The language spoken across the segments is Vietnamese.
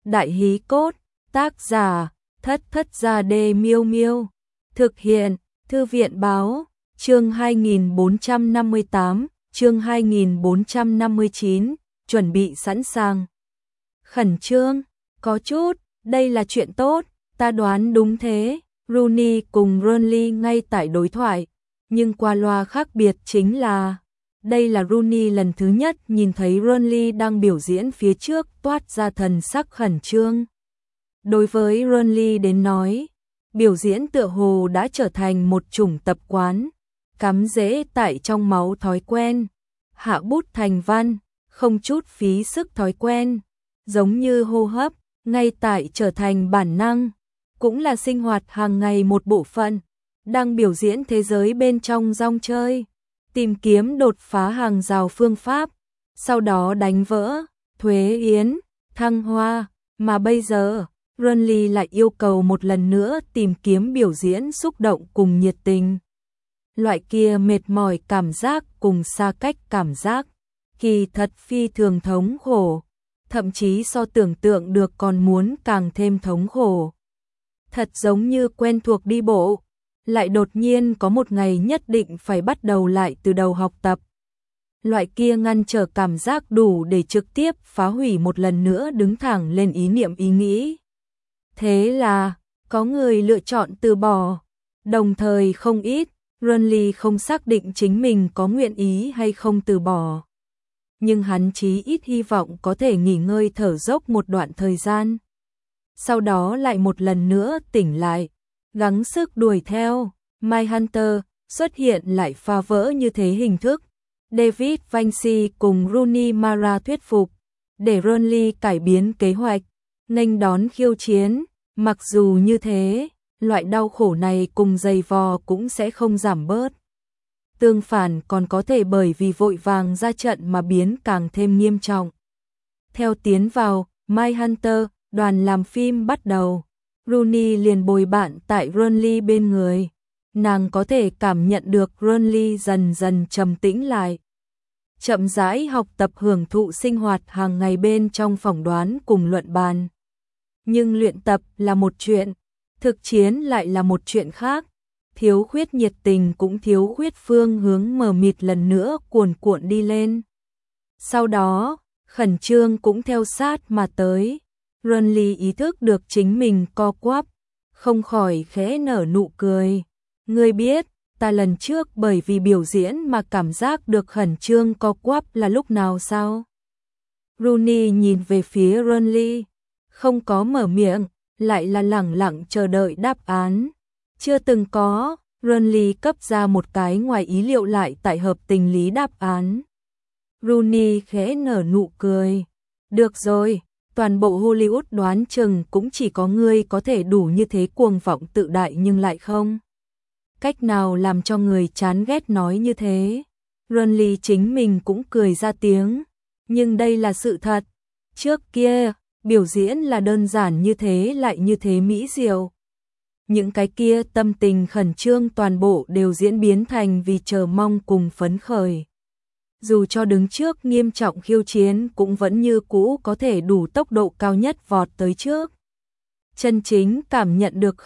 Đại hí cốt, tác giả, Thất Thất Gia Đê Miêu Miêu. Thực hiện, Thư viện báo, chương 2458, chương 2459, chuẩn bị sẵn sàng. Khẩn trương, có chút, đây là chuyện tốt, ta đoán đúng thế. Rooney cùng Burnley ngay tại đối thoại, nhưng qua loa khác biệt chính là đây là Rooney lần thứ nhất nhìn thấy Burnley đang biểu diễn phía trước toát ra thần sắc khẩn trương. Đối với Burnley đến nói, biểu diễn tựa hồ đã trở thành một chủng tập quán, cắm rễ tại trong máu thói quen, hạ bút thành văn, không chút phí sức thói quen, giống như hô hấp, ngay tại trở thành bản năng, cũng là sinh hoạt hàng ngày một bộ phận, đang biểu diễn thế giới bên trong rong chơi, tìm kiếm đột phá hàng rào phương pháp, sau đó đánh vỡ, thuế yến, thăng hoa, mà bây giờ, Burnley lại yêu cầu một lần nữa tìm kiếm biểu diễn xúc động cùng nhiệt tình. Loại kia mệt mỏi cảm giác cùng xa cách cảm giác, kỳ thật phi thường thống khổ, thậm chí so tưởng tượng được còn muốn càng thêm thống khổ. Thật giống như quen thuộc đi bộ, lại đột nhiên có một ngày nhất định phải bắt đầu lại từ đầu học tập. Loại kia ngăn trở cảm giác đủ để trực tiếp phá hủy một lần nữa đứng thẳng lên ý niệm ý nghĩ. Thế là, có người lựa chọn từ bỏ, đồng thời không ít, Burnley không xác định chính mình có nguyện ý hay không từ bỏ. Nhưng hắn chí ít hy vọng có thể nghỉ ngơi thở dốc một đoạn thời gian. Sau đó lại một lần nữa tỉnh lại, gắng sức đuổi theo. Mindhunter xuất hiện lại phá vỡ như thế hình thức. David Vinci cùng Rooney Mara thuyết phục, để Burnley cải biến kế hoạch, nghênh đón khiêu chiến. Mặc dù như thế, loại đau khổ này cùng dày vò cũng sẽ không giảm bớt. Tương phản còn có thể bởi vì vội vàng ra trận mà biến càng thêm nghiêm trọng. Theo tiến vào Mindhunter, đoàn làm phim bắt đầu. Rooney liền bồi bạn tại Burnley bên người. Nàng có thể cảm nhận được Burnley dần dần trầm tĩnh lại. Chậm rãi học tập hưởng thụ sinh hoạt hàng ngày bên trong phỏng đoán cùng luận bàn. Nhưng luyện tập là một chuyện, thực chiến lại là một chuyện khác. Thiếu khuyết nhiệt tình cũng thiếu khuyết phương hướng mờ mịt lần nữa cuồn cuộn đi lên. Sau đó, khẩn trương cũng theo sát mà tới. Burnley ý thức được chính mình co quắp, không khỏi khẽ nở nụ cười. Ngươi biết, ta lần trước bởi vì biểu diễn mà cảm giác được khẩn trương co quắp là lúc nào sao? Rooney nhìn về phía Burnley, không có mở miệng, lại là lẳng lặng chờ đợi đáp án. Chưa từng có, Burnley cấp ra một cái ngoài ý liệu lại tại hợp tình lý đáp án. Rooney khẽ nở nụ cười. Được rồi, toàn bộ Hollywood đoán chừng cũng chỉ có ngươi có thể đủ như thế cuồng vọng tự đại nhưng lại không. Cách nào làm cho người chán ghét nói như thế. Burnley chính mình cũng cười ra tiếng. Nhưng đây là sự thật. Trước kia, biểu diễn là đơn giản như thế lại như thế mỹ diệu. Những cái kia tâm tình khẩn trương toàn bộ đều diễn biến thành vì chờ mong cùng phấn khởi. Dù cho đứng trước nghiêm trọng khiêu chiến cũng vẫn như cũ có thể đủ tốc độ cao nhất vọt tới trước. Chân chính cảm nhận được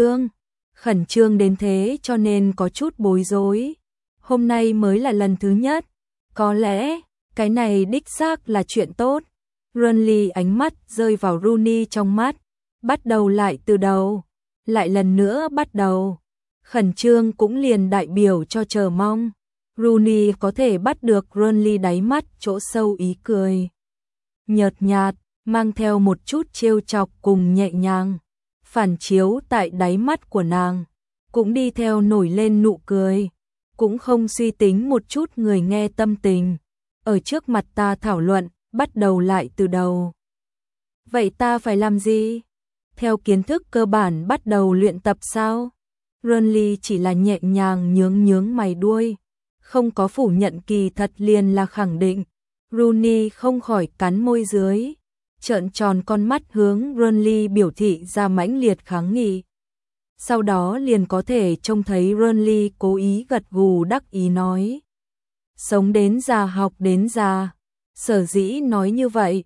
khẩn trương đến thế cho nên có chút bối rối. Hôm nay mới là lần thứ nhất, có lẽ cái này đích xác là chuyện tốt. Burnley ánh mắt rơi vào Rooney trong mắt, bắt đầu lại từ đầu, lại lần nữa bắt đầu. Khẩn trương cũng liền đại biểu cho chờ mong. Rooney có thể bắt được Burnley đáy mắt chỗ sâu ý cười. Nhợt nhạt, mang theo một chút trêu chọc cùng nhẹ nhàng. Phản chiếu tại đáy mắt của nàng, cũng đi theo nổi lên nụ cười. Cũng không suy tính một chút người nghe tâm tình. Ở trước mặt ta thảo luận, bắt đầu lại từ đầu. Vậy ta phải làm gì? Theo kiến thức cơ bản bắt đầu luyện tập sao? Burnley chỉ là nhẹ nhàng nhướng mày đuôi. Không có phủ nhận kỳ thật liền là khẳng định. Rooney không khỏi cắn môi dưới, trợn tròn con mắt hướng Burnley biểu thị ra mãnh liệt kháng nghị. Sau đó liền có thể trông thấy Burnley cố ý gật gù đắc ý nói. Sống đến già học đến già. Sở dĩ nói như vậy,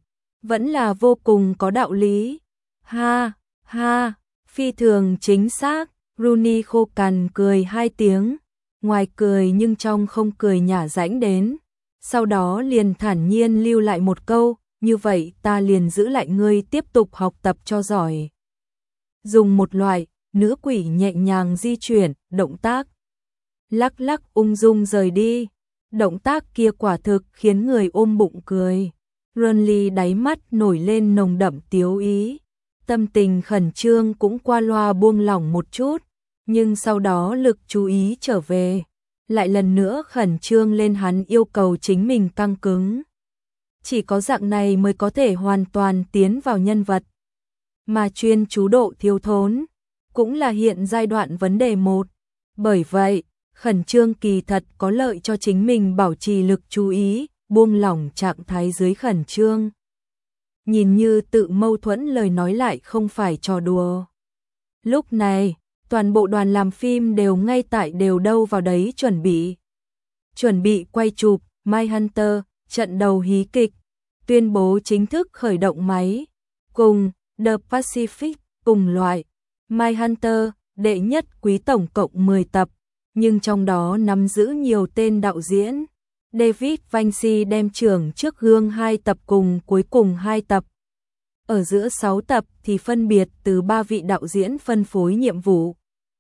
vẫn là vô cùng có đạo lý. Ha, ha, phi thường chính xác, Rooney khô cằn cười 2 tiếng, ngoài cười nhưng trong không cười nhả rãnh đến. Sau đó liền thản nhiên lưu lại một câu, như vậy ta liền giữ lại ngươi tiếp tục học tập cho giỏi. Dùng một loại, nữ quỷ nhẹ nhàng di chuyển, động tác. Lắc lắc ung dung rời đi. Động tác kia quả thực khiến người ôm bụng cười. Renly đáy mắt nổi lên nồng đậm tiếu ý. Tâm tình khẩn trương cũng qua loa buông lỏng một chút. Nhưng sau đó lực chú ý trở về. Lại lần nữa khẩn trương lên, hắn yêu cầu chính mình căng cứng. Chỉ có dạng này mới có thể hoàn toàn tiến vào nhân vật. Mà chuyên chú độ thiếu thốn cũng là hiện giai đoạn vấn đề 1. Bởi vậy, khẩn trương kỳ thật có lợi cho chính mình bảo trì lực chú ý, buông lỏng trạng thái dưới khẩn trương. Nhìn như tự mâu thuẫn lời nói lại không phải trò đùa. Lúc này, toàn bộ đoàn làm phim đều ngay tại đều đâu vào đấy chuẩn bị quay chụp Mindhunter, trận đầu hí kịch, tuyên bố chính thức khởi động máy, cùng The Pacific cùng loại. Mindhunter, đệ nhất quý tổng cộng 10 tập, nhưng trong đó nắm giữ nhiều tên đạo diễn. David Vinci đem trưởng trước gương 2 tập cùng cuối cùng 2 tập. Ở giữa 6 tập thì phân biệt từ 3 vị đạo diễn phân phối nhiệm vụ.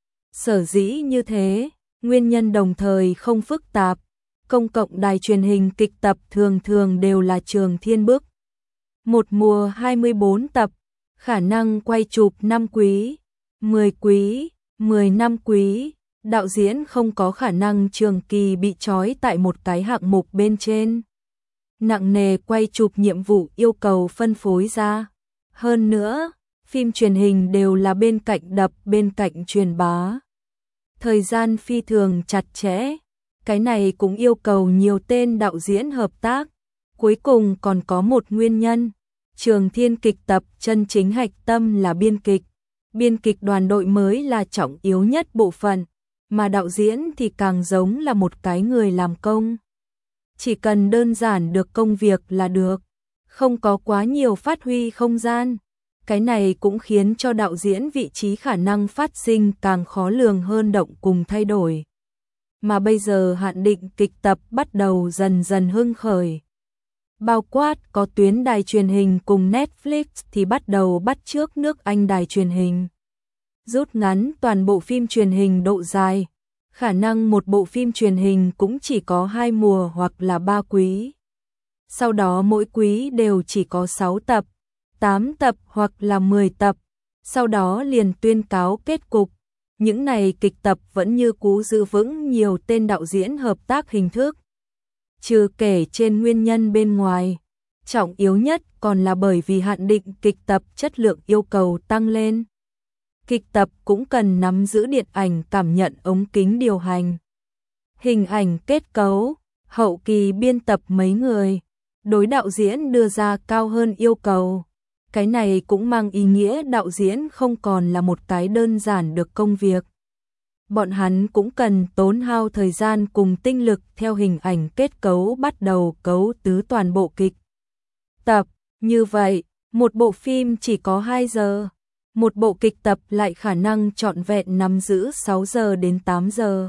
Sở dĩ như thế, nguyên nhân đồng thời không phức tạp. Công cộng đài truyền hình kịch tập thường thường đều là trường thiên bức. Một mùa 24 tập, khả năng quay chụp 5 quý, 10 quý, 10 năm quý. Đạo diễn không có khả năng trường kỳ bị trói tại một cái hạng mục bên trên. Nặng nề quay chụp nhiệm vụ yêu cầu phân phối ra. Hơn nữa, phim truyền hình đều là bên cạnh đập bên cạnh truyền bá. Thời gian phi thường chặt chẽ. Cái này cũng yêu cầu nhiều tên đạo diễn hợp tác. Cuối cùng còn có một nguyên nhân. Trường Thiên kịch tập chân chính hạch tâm là biên kịch. Biên kịch đoàn đội mới là trọng yếu nhất bộ phận. Mà đạo diễn thì càng giống là một cái người làm công. Chỉ cần đơn giản được công việc là được, không có quá nhiều phát huy không gian. Cái này cũng khiến cho đạo diễn vị trí khả năng phát sinh càng khó lường hơn, động cùng thay đổi. Mà bây giờ hạn định kịch tập bắt đầu dần dần hưng khởi. Bao quát có tuyến đài truyền hình cùng Netflix thì bắt đầu bắt chước nước Anh đài truyền hình. Rút ngắn toàn bộ phim truyền hình độ dài, khả năng một bộ phim truyền hình cũng chỉ có 2 mùa hoặc là 3 quý. Sau đó mỗi quý đều chỉ có 6 tập, 8 tập hoặc là 10 tập, sau đó liền tuyên cáo kết cục. Những này kịch tập vẫn như cũ giữ vững nhiều tên đạo diễn hợp tác hình thức. Trừ kể trên nguyên nhân bên ngoài, trọng yếu nhất còn là bởi vì hạn định kịch tập chất lượng yêu cầu tăng lên. Kịch tập cũng cần nắm giữ điện ảnh cảm nhận, ống kính điều hành, hình ảnh kết cấu, hậu kỳ biên tập mấy người, đối đạo diễn đưa ra cao hơn yêu cầu. Cái này cũng mang ý nghĩa đạo diễn không còn là một cái đơn giản được công việc. Bọn hắn cũng cần tốn hao thời gian cùng tinh lực theo hình ảnh kết cấu bắt đầu cấu tứ toàn bộ kịch tập. Như vậy, một bộ phim chỉ có 2 giờ. Một bộ kịch tập lại khả năng trọn vẹn nắm giữ 6 giờ đến 8 giờ.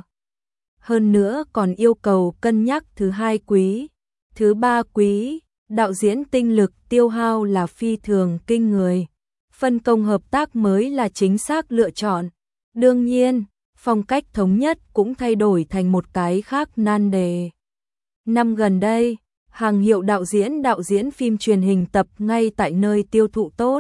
Hơn nữa còn yêu cầu cân nhắc thứ 2 quý, thứ 3 quý, đạo diễn tinh lực tiêu hao là phi thường kinh người. Phân công hợp tác mới là chính xác lựa chọn. Đương nhiên, phong cách thống nhất cũng thay đổi thành một cái khác nan đề. Năm gần đây, hàng hiệu đạo diễn phim truyền hình tập ngay tại nơi tiêu thụ tốt.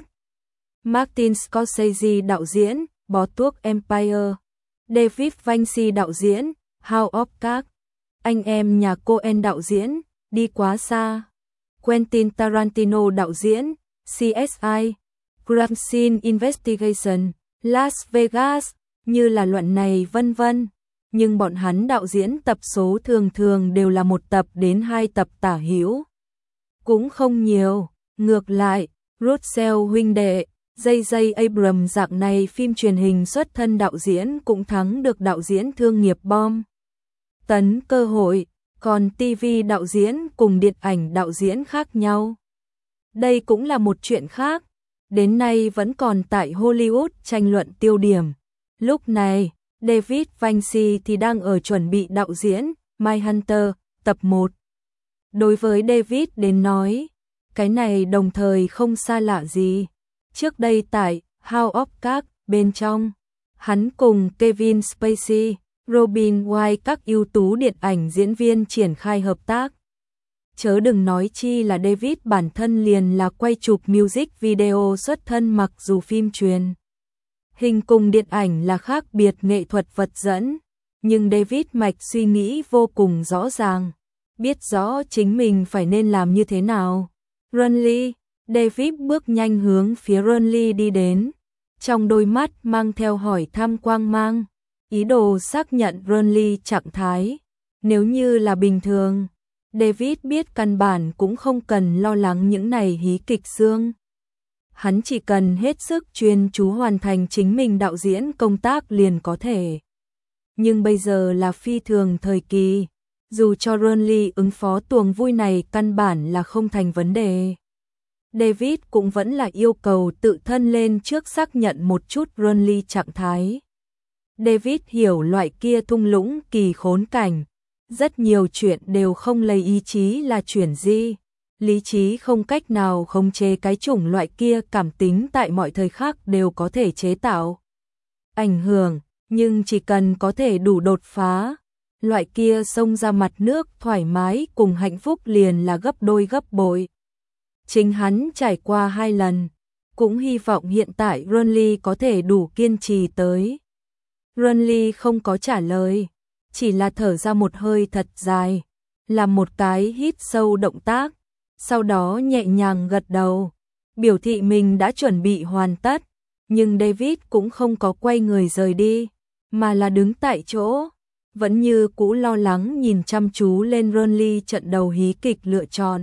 Martin Scorsese đạo diễn, Bó Tuốc Empire. David Vinci đạo diễn, House of Cards. Anh em nhà Coen đạo diễn, Đi Quá Xa. Quentin Tarantino đạo diễn, CSI. Crime Scene Investigation, Las Vegas, như là luận này vân vân. Nhưng bọn hắn đạo diễn tập số thường thường đều là 1 tập đến 2 tập tả hữu. Cũng không nhiều, ngược lại, Russell huynh đệ, J.J. Abrams dạng này phim truyền hình xuất thân đạo diễn cũng thắng được đạo diễn thương nghiệp bom tấn cơ hội, còn TV đạo diễn cùng điện ảnh đạo diễn khác nhau. Đây cũng là một chuyện khác, đến nay vẫn còn tại Hollywood tranh luận tiêu điểm. Lúc này, David Vinci thì đang ở chuẩn bị đạo diễn Mindhunter tập 1. Đối với David đến nói, cái này đồng thời không xa lạ gì. Trước đây tại House of Cards bên trong, hắn cùng Kevin Spacey, Robin Wright các ưu tú điện ảnh diễn viên triển khai hợp tác. Chớ đừng nói chi là David bản thân liền là quay chụp music video xuất thân, mặc dù phim truyền hình cùng điện ảnh là khác biệt nghệ thuật vật dẫn, nhưng David mạch suy nghĩ vô cùng rõ ràng, biết rõ chính mình phải nên làm như thế nào. Runley, David bước nhanh hướng phía Runley đi đến, trong đôi mắt mang theo hỏi thăm quang mang, ý đồ xác nhận Runley trạng thái. Nếu như là bình thường, David biết căn bản cũng không cần lo lắng những này hí kịch xương. Hắn chỉ cần hết sức chuyên chú hoàn thành chính mình đạo diễn công tác liền có thể. Nhưng bây giờ là phi thường thời kỳ, dù cho Runley ứng phó tuồng vui này căn bản là không thành vấn đề. David cũng vẫn là yêu cầu tự thân lên trước xác nhận một chút Runley trạng thái. David hiểu loại kia thung lũng kỳ khốn cảnh, rất nhiều chuyện đều không lấy ý chí là chuyển di. Lý trí không cách nào khống chế cái chủng loại kia, cảm tính tại mọi thời khắc đều có thể chế tạo ảnh hưởng, nhưng chỉ cần có thể đủ đột phá, loại kia xông ra mặt nước thoải mái cùng hạnh phúc liền là gấp đôi gấp bội. Chính hắn trải qua 2 lần, cũng hy vọng hiện tại Runley có thể đủ kiên trì tới. Runley không có trả lời, chỉ là thở ra một hơi thật dài, làm một cái hít sâu động tác. Sau đó nhẹ nhàng gật đầu, biểu thị mình đã chuẩn bị hoàn tất, nhưng David cũng không có quay người rời đi, mà là đứng tại chỗ, vẫn như cũ lo lắng nhìn chăm chú lên Runley. Trận đầu hí kịch lựa chọn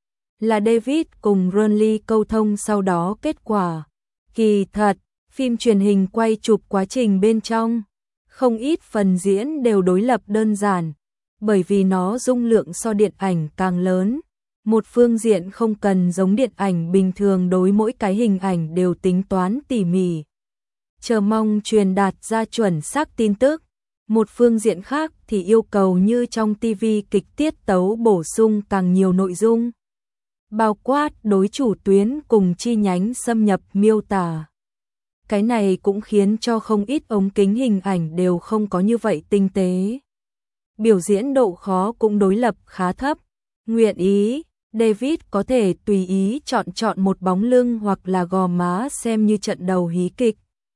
là David cùng Runley câu thông, sau đó kết quả. Kỳ thật, phim truyền hình quay chụp quá trình bên trong, không ít phần diễn đều đối lập đơn giản, bởi vì nó dung lượng so điện ảnh càng lớn. Một phương diện không cần giống điện ảnh bình thường đối mỗi cái hình ảnh đều tính toán tỉ mỉ, chờ mong truyền đạt ra chuẩn xác tin tức. Một phương diện khác thì yêu cầu như trong TV kịch tiết tấu bổ sung càng nhiều nội dung, bao quát đối chủ tuyến cùng chi nhánh xâm nhập miêu tả. Cái này cũng khiến cho không ít ống kính hình ảnh đều không có như vậy tinh tế. Biểu diễn độ khó cũng đối lập khá thấp. Nguyện ý, David có thể tùy ý chọn một bóng lưng hoặc là gò má xem như trận đầu hí kịch.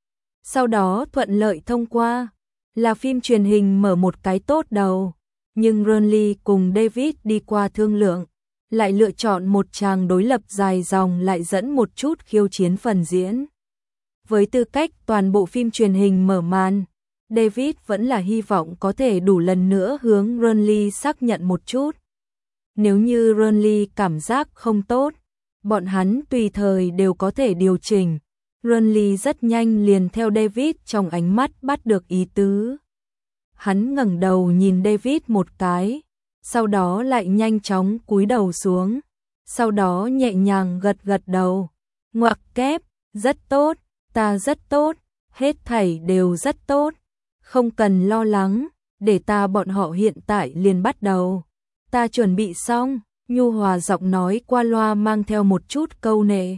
Sau đó thuận lợi thông qua, là phim truyền hình mở một cái tốt đầu. Nhưng Runley cùng David đi qua thương lượng, lại lựa chọn một tràng đối lập dài dòng, lại dẫn một chút khiêu chiến phần diễn. Với tư cách toàn bộ phim truyền hình mở màn, David vẫn là hy vọng có thể đủ lần nữa hướng Runley xác nhận một chút. Nếu như Runley cảm giác không tốt, bọn hắn tùy thời đều có thể điều chỉnh. Runley rất nhanh liền theo David trong ánh mắt bắt được ý tứ. Hắn ngẩng đầu nhìn David một cái, sau đó lại nhanh chóng cúi đầu xuống, sau đó nhẹ nhàng gật đầu. Ngoặc kép, rất tốt, ta rất tốt, hết thảy đều rất tốt, không cần lo lắng, để ta bọn họ hiện tại liền bắt đầu. Ta chuẩn bị xong, nhu hòa giọng nói qua loa mang theo một chút câu nệ.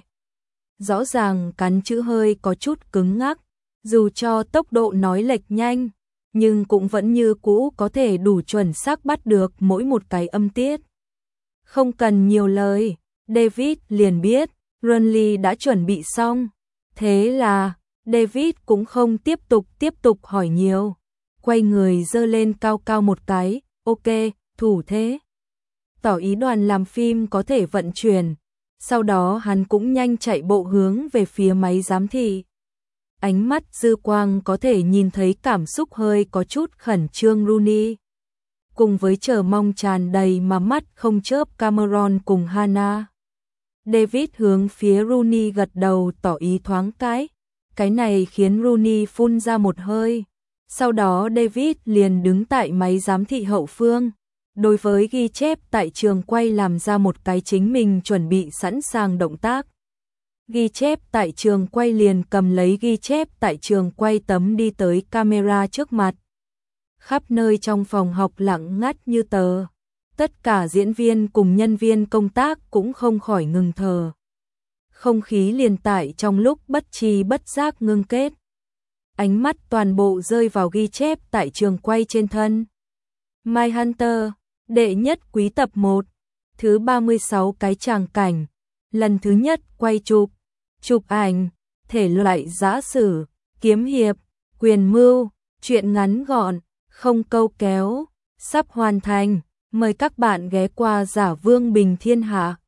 Rõ ràng cắn chữ hơi có chút cứng ngắc, dù cho tốc độ nói lệch nhanh, nhưng cũng vẫn như cũ có thể đủ chuẩn xác bắt được mỗi một cái âm tiết. Không cần nhiều lời, David liền biết, Runley đã chuẩn bị xong. Thế là, David cũng không tiếp tục hỏi nhiều. Quay người giơ lên cao cao một cái, ok, thủ thế. Tỏ ý đoàn làm phim có thể vận chuyển. Sau đó hắn cũng nhanh chạy bộ hướng về phía máy giám thị. Ánh mắt dư quang có thể nhìn thấy cảm xúc hơi có chút khẩn trương Rooney. Cùng với chờ mong tràn đầy mà mắt không chớp Cameron cùng Hannah. David hướng phía Rooney gật đầu tỏ ý thoáng cái này khiến Rooney phun ra một hơi. Sau đó David liền đứng tại máy giám thị hậu phương, đối với ghi chép tại trường quay làm ra một cái chính mình chuẩn bị sẵn sàng động tác. Ghi chép tại trường quay liền cầm lấy ghi chép tại trường quay tấm đi tới camera trước mặt. Khắp nơi trong phòng học lặng ngắt như tờ. Tất cả diễn viên cùng nhân viên công tác cũng không khỏi ngừng thở. Không khí liền tại trong lúc bất tri bất giác ngưng kết. Ánh mắt toàn bộ rơi vào ghi chép tại trường quay trên thân. Mindhunter, đệ nhất quý tập 1, thứ 36 cái tràng cảnh. Lần thứ nhất quay chụp ảnh, thể loại giã sử, kiếm hiệp, quyền mưu, truyện ngắn gọn, không câu kéo, sắp hoàn thành. Mời các bạn ghé qua Giả Vương Bình Thiên Hạ.